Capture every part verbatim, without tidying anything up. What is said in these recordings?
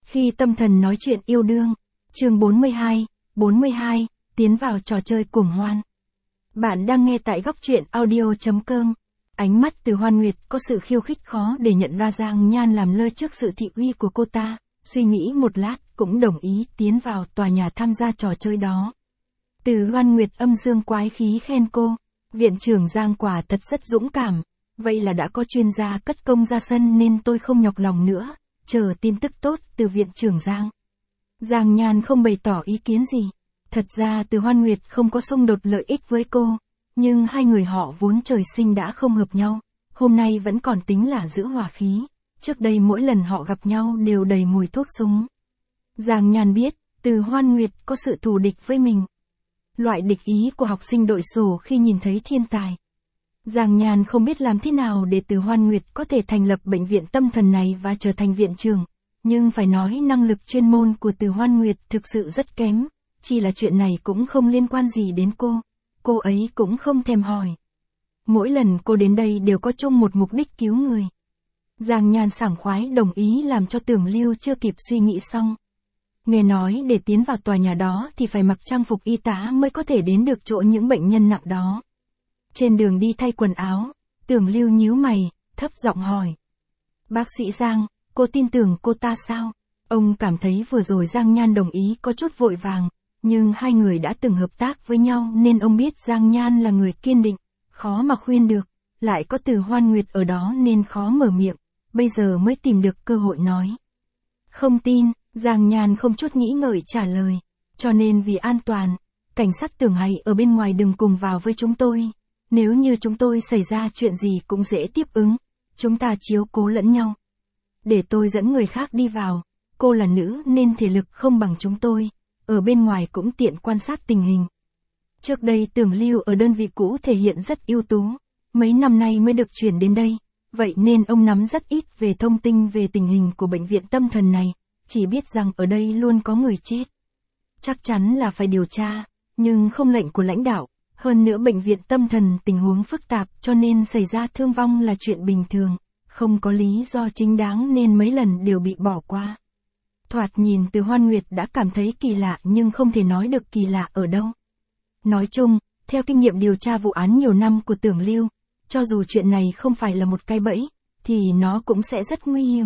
Khi tâm thần nói chuyện yêu đương, chương bốn mươi hai, bốn mươi hai, tiến vào trò chơi cuồng hoan. Bạn đang nghe tại góc truyện audio.com. Ánh mắt Từ Hoan Nguyệt có sự khiêu khích khó để nhận ra Giang Nhan làm lơ trước sự thị uy của cô ta, suy nghĩ một lát cũng đồng ý tiến vào tòa nhà tham gia trò chơi đó. Từ Hoan Nguyệt âm dương quái khí khen cô, viện trưởng Giang quả thật rất dũng cảm, vậy là đã có chuyên gia cất công ra sân nên tôi không nhọc lòng nữa, chờ tin tức tốt từ viện trưởng Giang. Giang Nhan không bày tỏ ý kiến gì. Thật ra Từ Hoan Nguyệt không có xung đột lợi ích với cô, nhưng hai người họ vốn trời sinh đã không hợp nhau, hôm nay vẫn còn tính là giữ hòa khí, trước đây mỗi lần họ gặp nhau đều đầy mùi thuốc súng. Giang Nhan biết, Từ Hoan Nguyệt có sự thù địch với mình. Loại địch ý của học sinh đội sổ khi nhìn thấy thiên tài. Giang Nhan không biết làm thế nào để Từ Hoan Nguyệt có thể thành lập bệnh viện tâm thần này và trở thành viện trưởng, nhưng phải nói năng lực chuyên môn của Từ Hoan Nguyệt thực sự rất kém, chỉ là chuyện này cũng không liên quan gì đến cô, cô ấy cũng không thèm hỏi. Mỗi lần cô đến đây đều có chung một mục đích cứu người. Giang Nhan sảng khoái đồng ý làm cho Tưởng Lưu chưa kịp suy nghĩ xong. Nghe nói để tiến vào tòa nhà đó thì phải mặc trang phục y tá mới có thể đến được chỗ những bệnh nhân nặng đó. Trên đường đi thay quần áo, Tưởng Lưu nhíu mày, thấp giọng hỏi. Bác sĩ Giang, cô tin tưởng cô ta sao? Ông cảm thấy vừa rồi Giang Nhan đồng ý có chút vội vàng, nhưng hai người đã từng hợp tác với nhau nên ông biết Giang Nhan là người kiên định, khó mà khuyên được, lại có Từ Hoan Nguyệt ở đó nên khó mở miệng, bây giờ mới tìm được cơ hội nói. Không tin, Giang Nhan không chút nghĩ ngợi trả lời, cho nên vì an toàn, cảnh sát Tưởng hãy ở bên ngoài đừng cùng vào với chúng tôi, nếu như chúng tôi xảy ra chuyện gì cũng dễ tiếp ứng, chúng ta chiếu cố lẫn nhau. Để tôi dẫn người khác đi vào, cô là nữ nên thể lực không bằng chúng tôi, ở bên ngoài cũng tiện quan sát tình hình. Trước đây Tưởng Lưu ở đơn vị cũ thể hiện rất ưu tú, mấy năm nay mới được chuyển đến đây, vậy nên ông nắm rất ít về thông tin về tình hình của bệnh viện tâm thần này, chỉ biết rằng ở đây luôn có người chết. Chắc chắn là phải điều tra, nhưng không lệnh của lãnh đạo, hơn nữa bệnh viện tâm thần tình huống phức tạp cho nên xảy ra thương vong là chuyện bình thường, không có lý do chính đáng nên mấy lần đều bị bỏ qua. Thoạt nhìn Từ Hoan Nguyệt đã cảm thấy kỳ lạ nhưng không thể nói được kỳ lạ ở đâu. Nói chung, theo kinh nghiệm điều tra vụ án nhiều năm của Tưởng Lưu, cho dù chuyện này không phải là một cái bẫy, thì nó cũng sẽ rất nguy hiểm.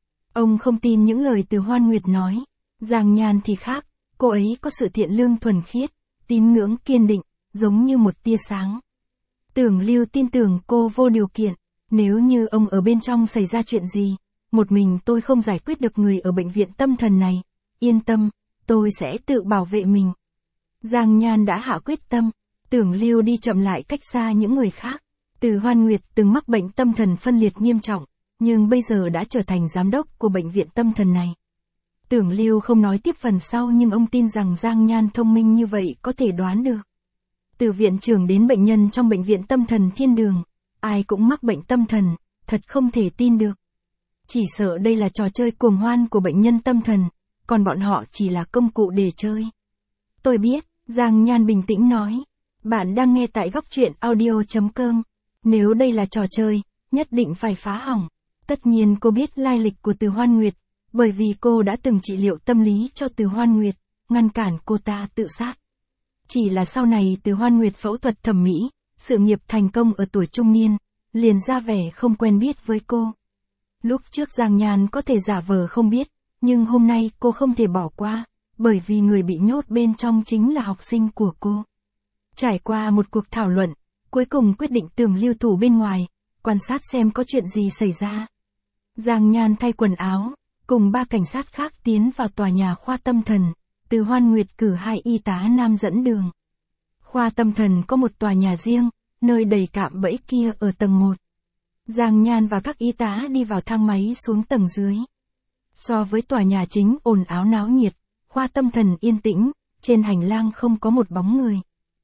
Ông không tin những lời Từ Hoan Nguyệt nói. Giang Nhan thì khác, cô ấy có sự thiện lương thuần khiết, tín ngưỡng kiên định, giống như một tia sáng. Tưởng Lưu tin tưởng cô vô điều kiện, nếu như ông ở bên trong xảy ra chuyện gì, một mình tôi không giải quyết được người ở bệnh viện tâm thần này, yên tâm, tôi sẽ tự bảo vệ mình. Giang Nhan đã hạ quyết tâm, Tưởng Lưu đi chậm lại cách xa những người khác. Từ Hoan Nguyệt từng mắc bệnh tâm thần phân liệt nghiêm trọng, nhưng bây giờ đã trở thành giám đốc của bệnh viện tâm thần này. Tưởng Lưu không nói tiếp phần sau nhưng ông tin rằng Giang Nhan thông minh như vậy có thể đoán được. Từ viện trưởng đến bệnh nhân trong bệnh viện tâm thần thiên đường, ai cũng mắc bệnh tâm thần, thật không thể tin được. Chỉ sợ đây là trò chơi cuồng hoan của bệnh nhân tâm thần, còn bọn họ chỉ là công cụ để chơi. Tôi biết, Giang Nhan bình tĩnh nói. Bạn đang nghe tại góc truyện audio.com. Nếu đây là trò chơi, nhất định phải phá hỏng. Tất nhiên cô biết lai lịch của Từ Hoan Nguyệt, bởi vì cô đã từng trị liệu tâm lý cho Từ Hoan Nguyệt, ngăn cản cô ta tự sát. Chỉ là sau này Từ Hoan Nguyệt phẫu thuật thẩm mỹ, sự nghiệp thành công ở tuổi trung niên, liền ra vẻ không quen biết với cô. Lúc trước Giang Nhan có thể giả vờ không biết, nhưng hôm nay cô không thể bỏ qua, bởi vì người bị nhốt bên trong chính là học sinh của cô. Trải qua một cuộc thảo luận, cuối cùng quyết định Tưởng Lưu thủ bên ngoài, quan sát xem có chuyện gì xảy ra. Giang Nhan thay quần áo, cùng ba cảnh sát khác tiến vào tòa nhà khoa tâm thần, Từ Hoan Nguyệt cử hai y tá nam dẫn đường. Khoa tâm thần có một tòa nhà riêng, nơi đầy cạm bẫy kia ở tầng một. Giang Nhan và các y tá đi vào thang máy xuống tầng dưới. So với tòa nhà chính ồn ào náo nhiệt, khoa tâm thần yên tĩnh, trên hành lang không có một bóng người.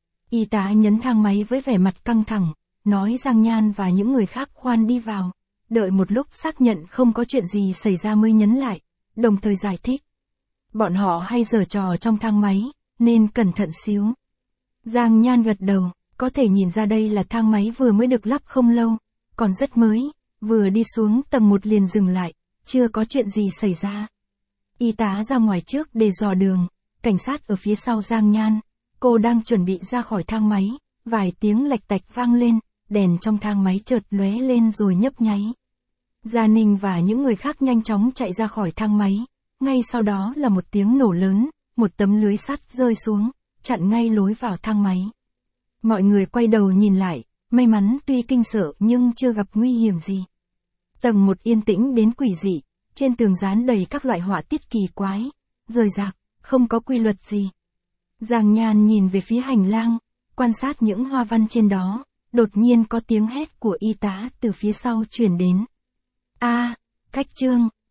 Y tá nhấn thang máy với vẻ mặt căng thẳng, nói Giang Nhan và những người khác khoan đi vào, đợi một lúc xác nhận không có chuyện gì xảy ra mới nhấn lại, đồng thời giải thích. Bọn họ hay giở trò trong thang máy, nên cẩn thận xíu. Giang Nhan gật đầu, có thể nhìn ra đây là thang máy vừa mới được lắp không lâu, còn rất mới, vừa đi xuống tầng một liền dừng lại, chưa có chuyện gì xảy ra. Y tá ra ngoài trước để dò đường, cảnh sát ở phía sau Giang Nhan. Cô đang chuẩn bị ra khỏi thang máy, vài tiếng lạch tạch vang lên, đèn trong thang máy chợt lóe lên rồi nhấp nháy. Gia Ninh và những người khác nhanh chóng chạy ra khỏi thang máy, ngay sau đó là một tiếng nổ lớn, một tấm lưới sắt rơi xuống, chặn ngay lối vào thang máy. Mọi người quay đầu nhìn lại, may mắn tuy kinh sợ nhưng chưa gặp nguy hiểm gì. Tầng một yên tĩnh đến quỷ dị, trên tường dán đầy các loại họa tiết kỳ quái, rời rạc, không có quy luật gì. Giang Nhan nhìn về phía hành lang, quan sát những hoa văn trên đó, đột nhiên có tiếng hét của y tá từ phía sau truyền đến. A, Cách Trương,